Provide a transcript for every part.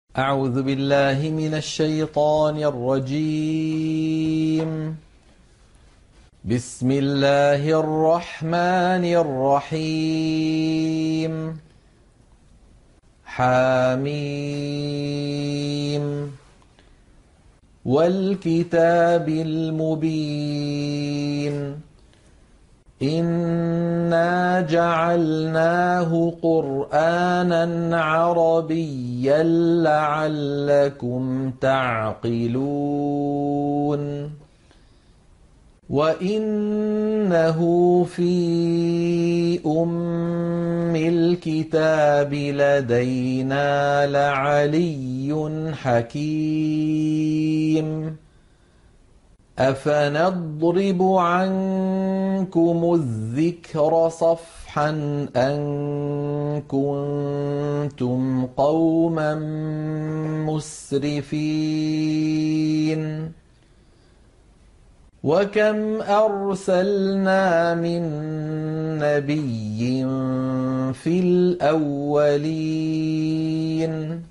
أعوذ بالله من الشيطان الرجيم. بسم الله الرحمن الرحيم. حميم والكتاب المبين إنا جعلناه قرآنا عربيا لعلكم تعقلون وإنه في أم الكتاب لدينا لعلي حكيم أفنضرب عنكم الذكر صفحا أن كنتم قوما مسرفين وكم أرسلنا من نبي في الأولين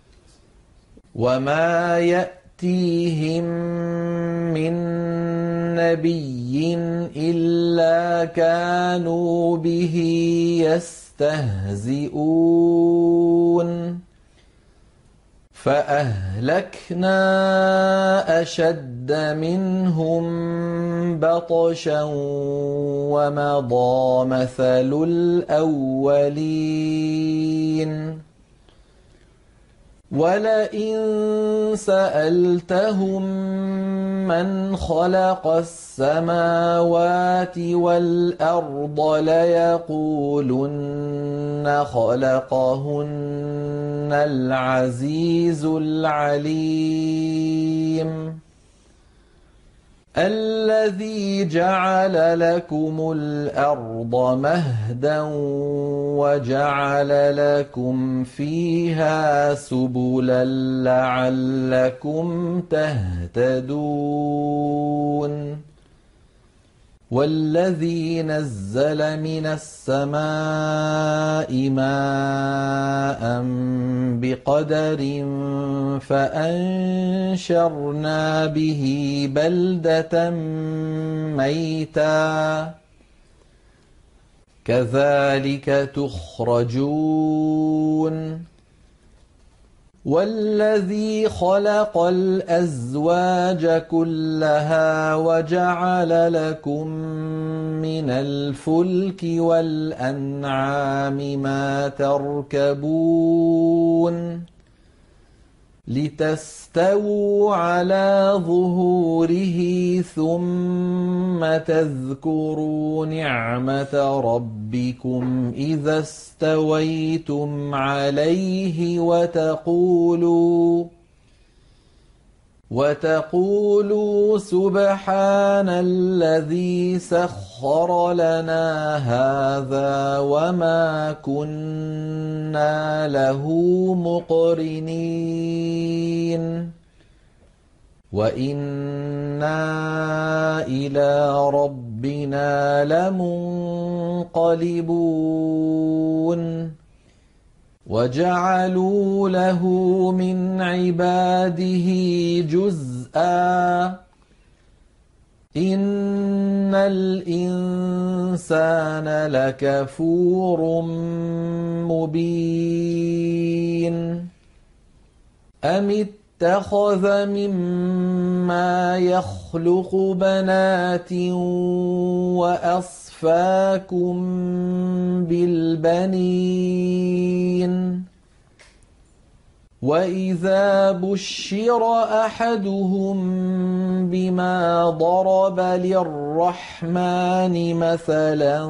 وما يأتيهم من نبي إلا كانوا به يستهزئون فأهلكنا أشد منهم بطشا ومضى مثل الأولين ولئن سألتهم من خلق السماوات والأرض ليقولن خلقهن العزيز العليم الذي جعل لكم الأرض مهدا وجعل لكم فيها سبلا لعلكم تهتدون والذي نزل من السماء ماء بقدر فأنشرنا به بلدة ميتا كذلك تخرجون والذي خلق الأزواج كلها وجعل لكم من الفلك والأنعام ما تركبون لتستووا على ظهوره ثم تذكروا نعمة ربكم إذا استويتم عليه وتقولوا سبحان الذي سخر لنا هذا وما كنا له مقرنين وإنا إلى ربنا لمنقلبون وجعلوا له من عباده جزءا إن الإنسان لكفور مبين أم اتخذ مما يخلق بنات وأصفاكم بالبنين وإذا بشر أحدهم بما ضرب للرحمن مثلا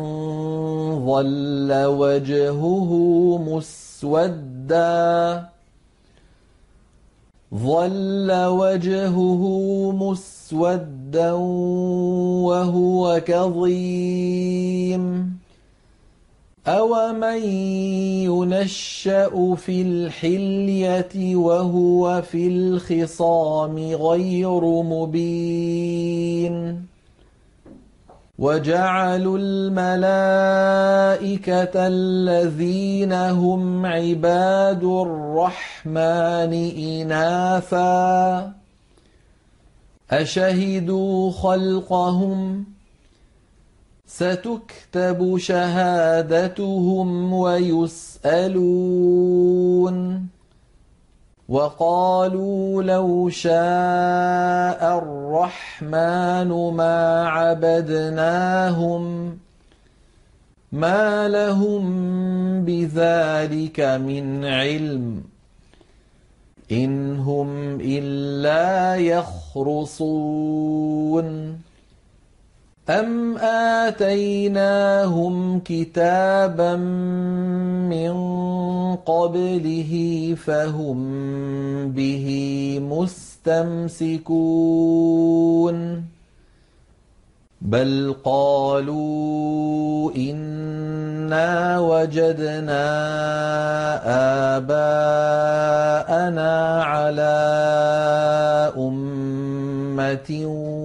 ظل وجهه مسودا وهو كظيم أومن ينشأ في الحلية وهو في الخصام غير مبين وجعلوا الملائكة الذين هم عباد الرحمن إناثا أشهدوا خلقهم ستكتب شهادتهم ويسألون وقالوا لو شاء الرحمن ما عبدناهم ما لهم بذلك من علم إن هم إلا يخرصون أم آتيناهم كتابا من قبله فهم به مستمسكون بل قالوا إنا وجدنا آباءنا على أمة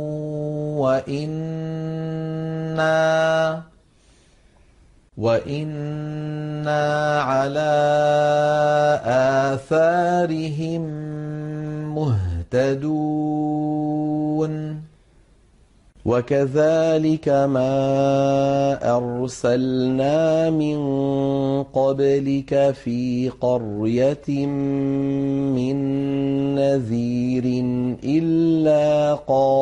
وإنا على آثارهم مهتدون وكذلك ما أرسلنا من قبلك في قرية من نذير إلا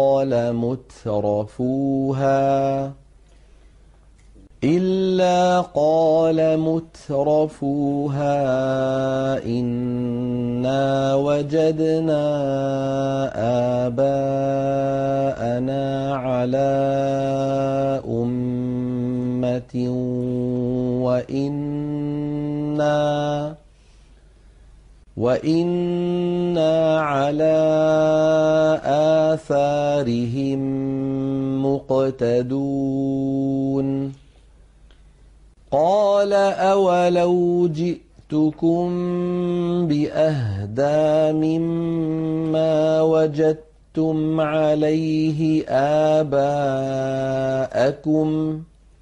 قال مترفوها إنا وجدنا آباءنا على أمة وإنا على آثارهم مقتدون قال أولو جئتكم بأهدى مما وجدتم عليه آباءكم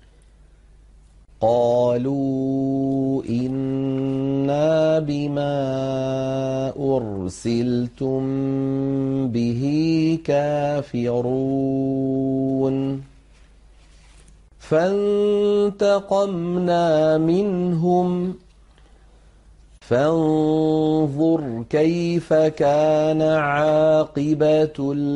قالوا إنا بما أرسلتم به كافرون فانتقمنا منهم فانظر كيف كان عاقبة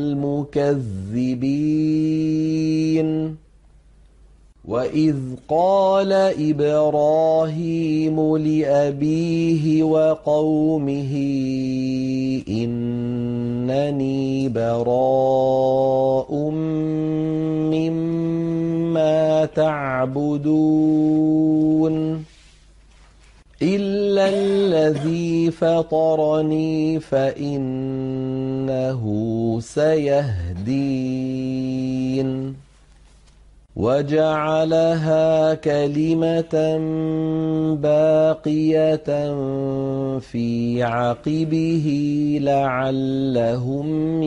المكذبين وإذ قال إبراهيم لأبيه وقومه إنني براء مما تعبدون إلا الذي فطرني فإنه سيهدين وجعلها كلمة باقية في عقبه لعلهم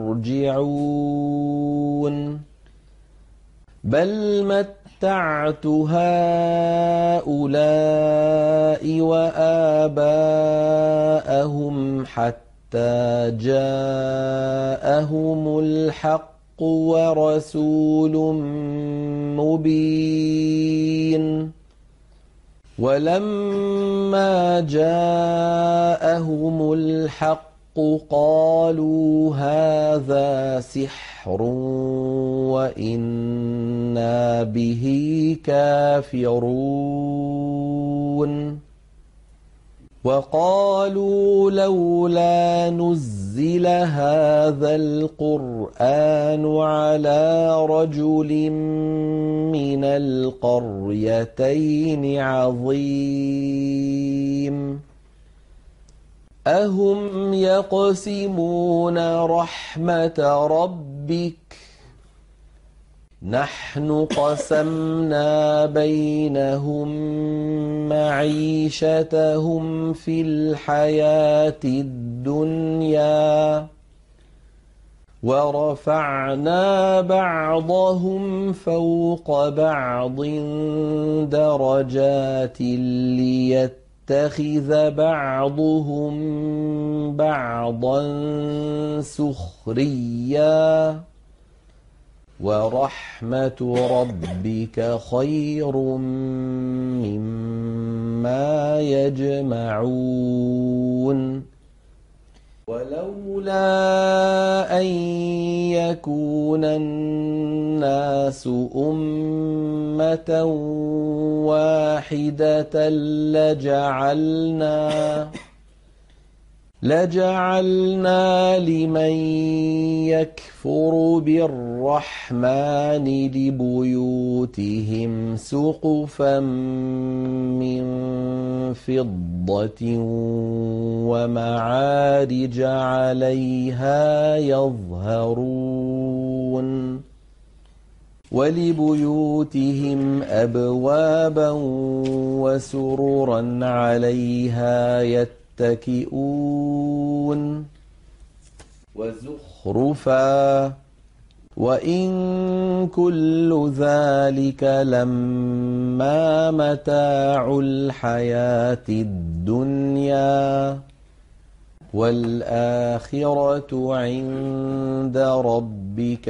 يرجعون بل متعت هؤلاء وآباءهم حتى جاءهم الحق ورسول مبين ولما جاءهم الحق قالوا هذا سحر وإنا به كافرون وقالوا لولا نزل هذا القرآن على رجل من القريتين عظيم أهم يقسمون رحمة ربك نحن قسمنا بينهم معيشتهم في الحياة الدنيا ورفعنا بعضهم فوق بعض درجات ليتخذ بعضهم بعضا سخريا ورحمة ربك خير مما يجمعون ولولا أن يكون الناس أمة واحدة لجعلنا لمن يكفر بالرحمن لبيوتهم سقفا من فضة ومعارج عليها يظهرون ولبيوتهم أبوابا وسررا عليها يتكئون وزخرفا وإن كل ذلك لما متاع الحياة الدنيا والآخرة عند ربك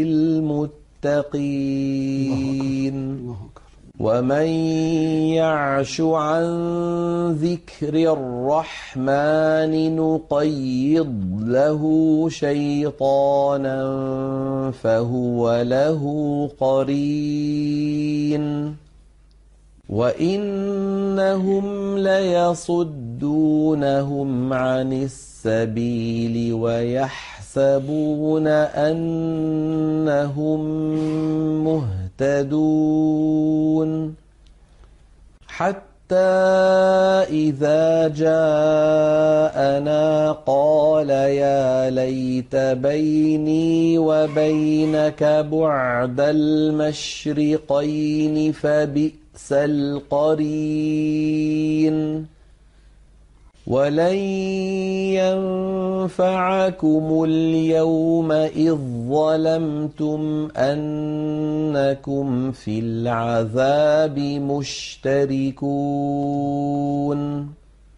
للمتقين ومن يعش عن ذكر الرحمن نقيض له شيطانا فهو له قرين وإنهم ليصدونهم عن السبيل ويحسبون أنهم مهتدون حتى إذا جاءنا قال يا ليت بيني وبينك بعد المشرقين فبئس القرين ولن ينفعكم اليوم إذ ظلمتم أنكم في العذاب مشتركون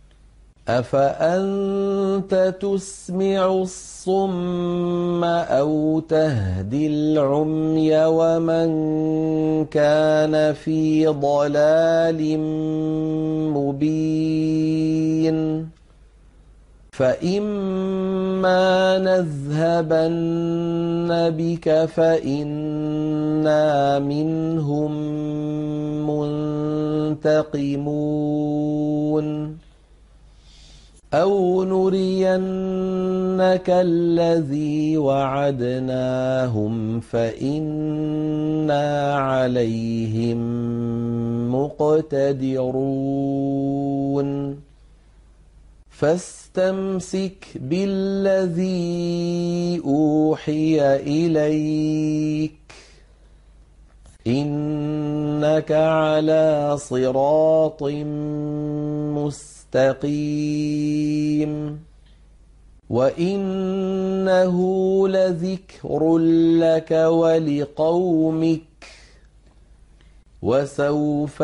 أفأنت تسمع الصم أو تهدي العمي ومن كان في ضلال مبين فإما نذهبن بك فإنا منهم منتقمون أو نرينك الذي وعدناهم فإنا عليهم مقتدرون فاستمسك بالذي أوحي إليك إنك على صراط مستقيم وإنه لذكر لك ولقومك وسوف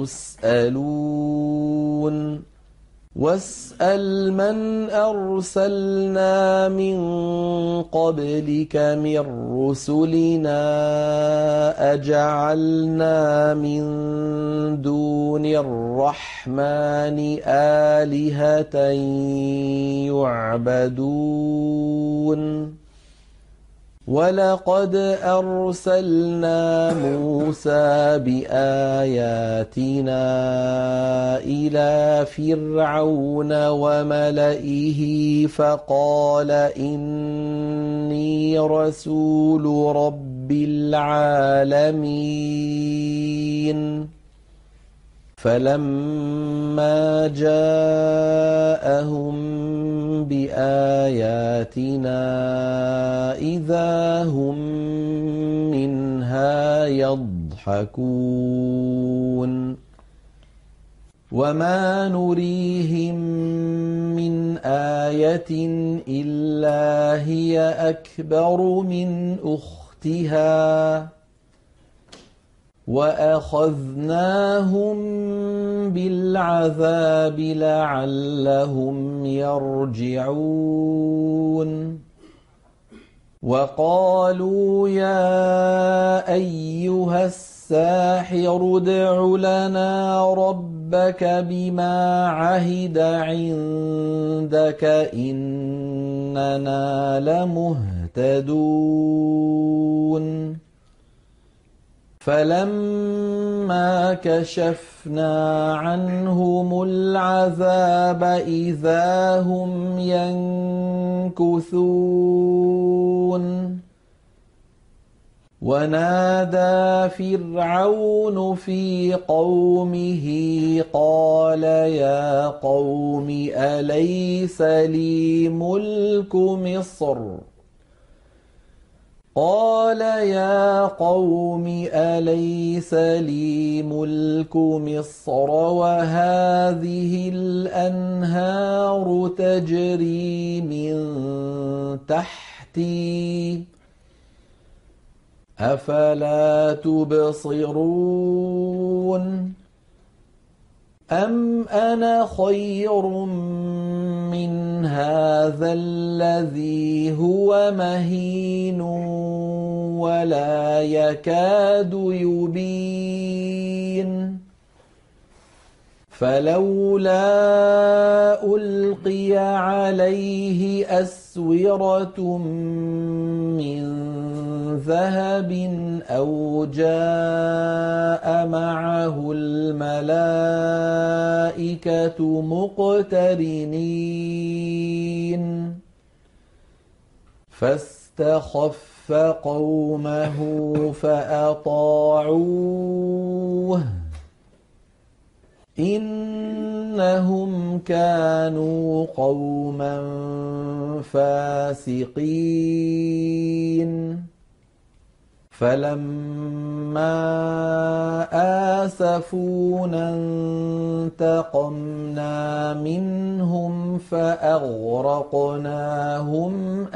تسألون واسأل من أرسلنا من قبلك من رسلنا أجعلنا من دون الرحمن آلهة يعبدون ولقد أرسلنا موسى بآياتنا إلى فرعون وملئه فقال إني رسول رب العالمين فلما جاءهم بآياتنا إذا هم منها يضحكون وما نريهم من آية إلا هي أكبر من أختها وأخذناهم بالعذاب لعلهم يرجعون وقالوا يا أيها الساحر ادع لنا ربك بما عهد عندك إننا لمهتدون فلما كشفنا عنهم العذاب إذا هم ينكثون ونادى فرعون في قومه قال يا قوم أليس لي ملك مصر قال يا قوم أليس لي ملك مصر وهذه الأنهار تجري من تحتي أفلا تبصرون أم أنا خير من هذا الذي هو مهين ولا يكاد يبين فلولا ألقي عليه أسورة من ذهب أو جاء معه الملائكة مقترنين فاستخف قومه فأطاعوه إنهم كانوا قوما فاسقين فلما آسفونا انتقمنا منهم فأغرقناهم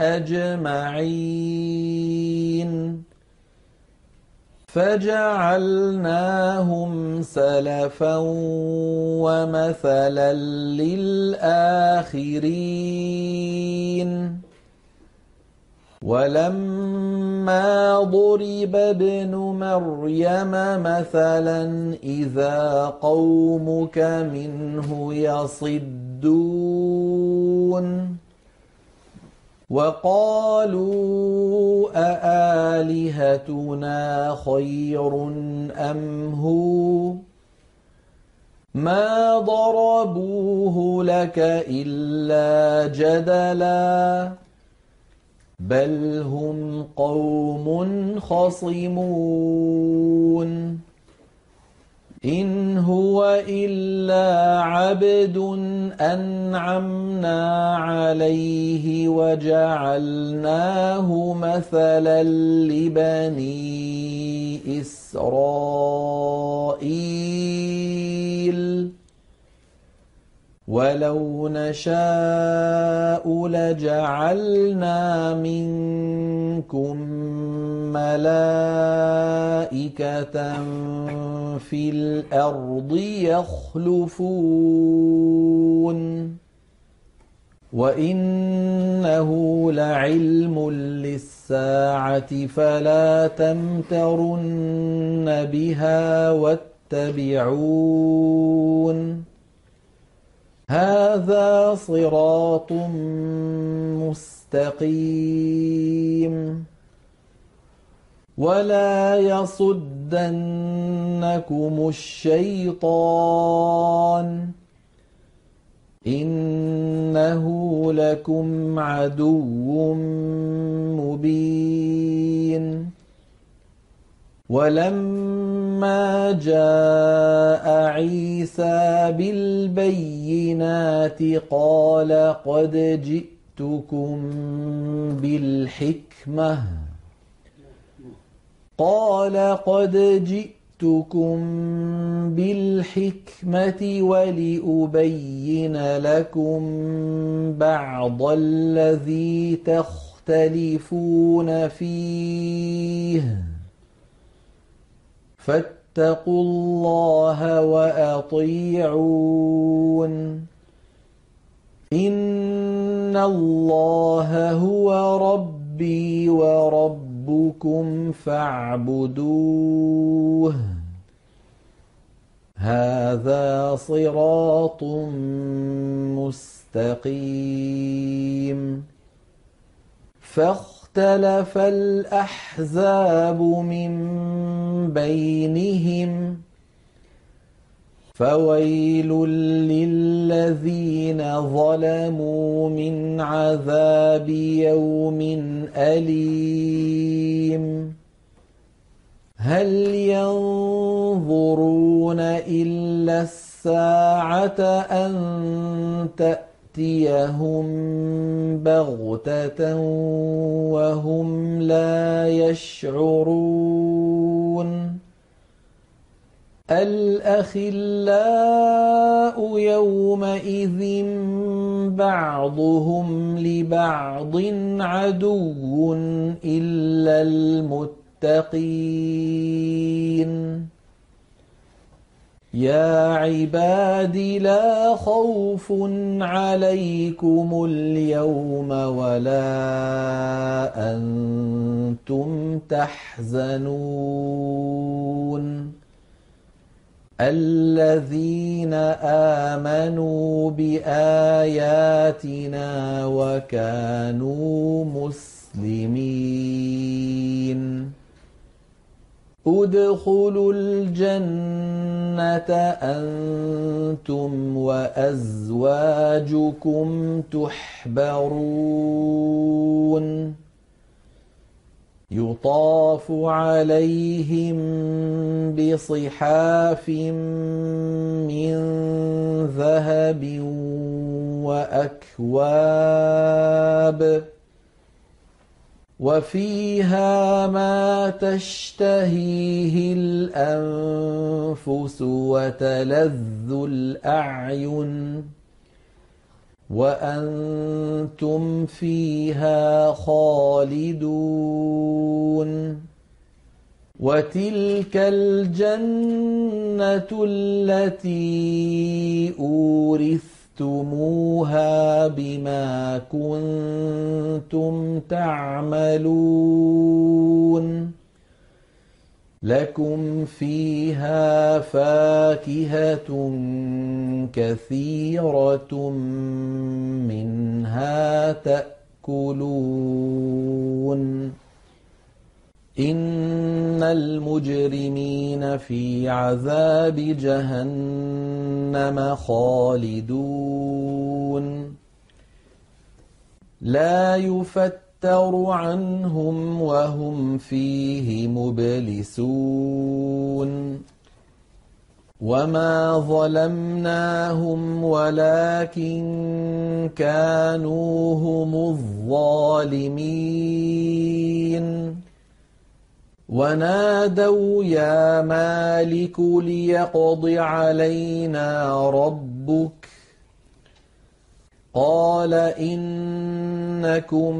أجمعين فجعلناهم سلفا ومثلا للآخرين ولما ضرب ابن مريم مثلا إذا قومك منه يصدون وقالوا أآلهتنا خير أم هو ما ضربوه لك إلا جدلا بل هم قوم خصمون إن هو إلا عبد أنعمنا عليه وجعلناه مثلا لبني إسرائيل ولو نشاء لجعلنا منكم ملائكة في الأرض يخلفون وإنه لعلم للساعة فلا تمترن بها واتبعون هذا صراط مستقيم ولا يصدنكم الشيطان إنه لكم عدو مبين ولما جاء عيسى بالبينات قال قد جِئْتُكُم بِالْحِكْمَةِ وَلِأُبَيِّنَ لَكُم بَعْضَ الَّذِي تَخْتَلِفُونَ فِيهِ فَاتَّقُوا اللَّهَ وَأَطِيعُونِ إِنَّ اللَّهَ هُوَ رَبِّي وَرَبُّكُمْ فَاعْبُدُوهُ هَٰذَا صِرَاطٌ مُّسْتَقِيمٌ فَاخْتَلَفَ الْأَحْزَابُ مِن بَيْنِهِمْ فَوَيْلٌ لِّلَّذِينَ ظَلَمُوا مِنْ عَذَابِ يَوْمٍ أَلِيمٍ هَلْ يَنظُرُونَ إِلَّا السَّاعَةَ أَن تَأْتِيَهُم بَغْتَةً وَهُمْ لَا يَشْعُرُونَ الْأَخِلَّاءُ يَوْمَئِذٍ بَعْضُهُمْ لِبَعْضٍ عَدُوٌّ إِلَّا الْمُتَّقِينَ يَا عِبَادِ لَا خَوْفٌ عَلَيْكُمُ الْيَوْمَ وَلَا أَنتُمْ تَحْزَنُونَ الَّذِينَ آمَنُوا بِآيَاتِنَا وَكَانُوا مُسْلِمِينَ ادْخُلُوا الْجَنَّةَ أَنتُمْ وَأَزْوَاجُكُمْ تُحْبَرُونَ يُطَافُ عَلَيْهِم بِصِحَافٍ مِّن ذَهَبٍ وَأَكْوَابٍ وَفِيهَا مَا تَشْتَهِيهِ الْأَنفُسُ وَتَلَذُّ الْأَعْيُنُ وَأَنتُمْ فِيهَا خَالِدُونَ وَتِلْكَ الْجَنَّةُ الَّتِي أُورِثْتُمُوهَا بِمَا كُنتُمْ تَعْمَلُونَ لَكُمْ فِيهَا فَاكِهَةٌ كَثِيرَةٌ مِّنْهَا تَأْكُلُونَ إِنَّ الْمُجْرِمِينَ فِي عَذَابِ جَهَنَّمَ خَالِدُونَ لَا يُفَتَّرُ عَنْهُمْ وَهُمْ فِيهِ مُبْلِسُونَ وَمَا ظَلَمْنَاهُمْ وَلَكِن كَانُوا هُمُ الظَّالِمِينَ وَنَادَوْا يَا مَالِكُ لِيَقْضِ عَلَيْنَا رَبُّكَ قَالَ إِنَّكُم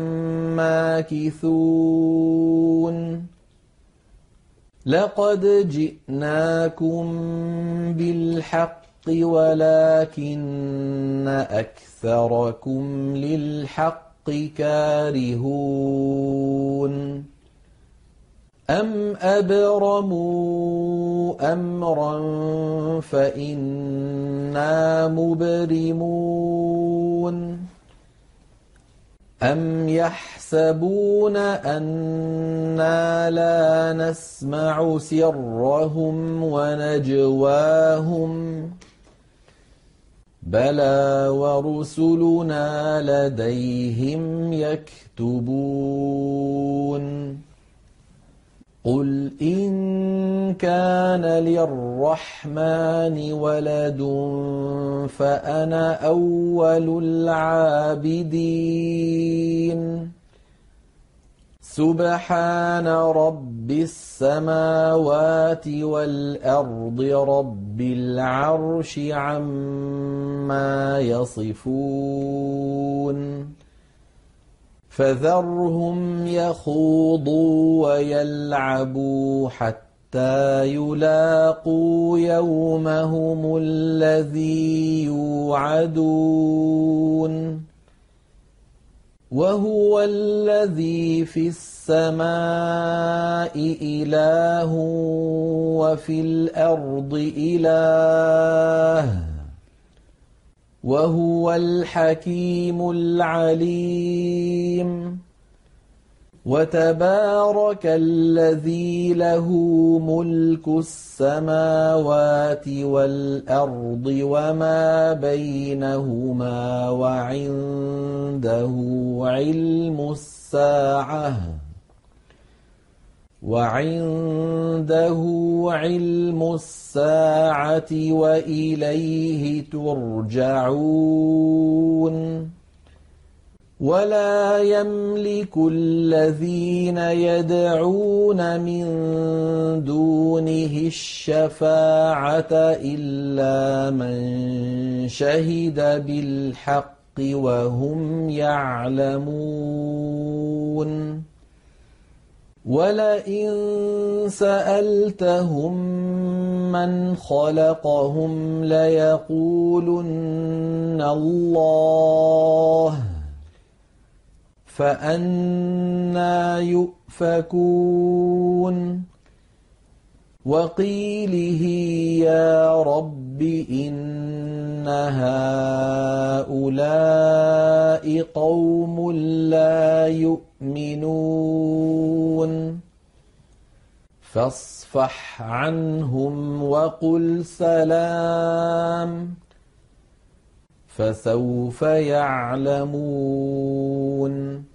مَّاكِثُونَ لَقَدْ جِئْنَاكُم بِالْحَقِّ وَلَكِنَّ أَكْثَرَكُمْ لِلْحَقِّ كَارِهُونَ أَمْ أَبْرَمُوا أَمْرًا فَإِنَّا مُبْرِمُونَ أَمْ يَحْسَبُونَ أَنَّا لَا نَسْمَعُ سِرَّهُمْ وَنَجْوَاهُمْ بَلَىٰ وَرُسُلُنَا لَدَيْهِمْ يَكْتُبُونَ قُلْ إِن كَانَ لِلرَّحْمَٰنِ وَلَدٌ فَأَنَا أَوَّلُ الْعَابِدِينَ سبحان رب السماوات والأرض رب العرش عما يصفون فذرهم يخوضوا ويلعبوا حتى يلاقوا يومهم الذي يوعدون وهو الذي في السماء إله وفي الأرض إله وهو الحكيم العليم وتبارك الذي له ملك السماوات والأرض وما بينهما وعنده علم الساعة وإليه ترجعون ولا يملك الذين يدعون من دونه الشفاعة إلا من شهد بالحق وهم يعلمون ولئن سألتهم من خلقهم ليقولن الله فأنى يؤفكون وقيله يا رب إن هؤلاء قوم لا يؤمنون فاصفح عنهم وقل سلام فسوف يعلمون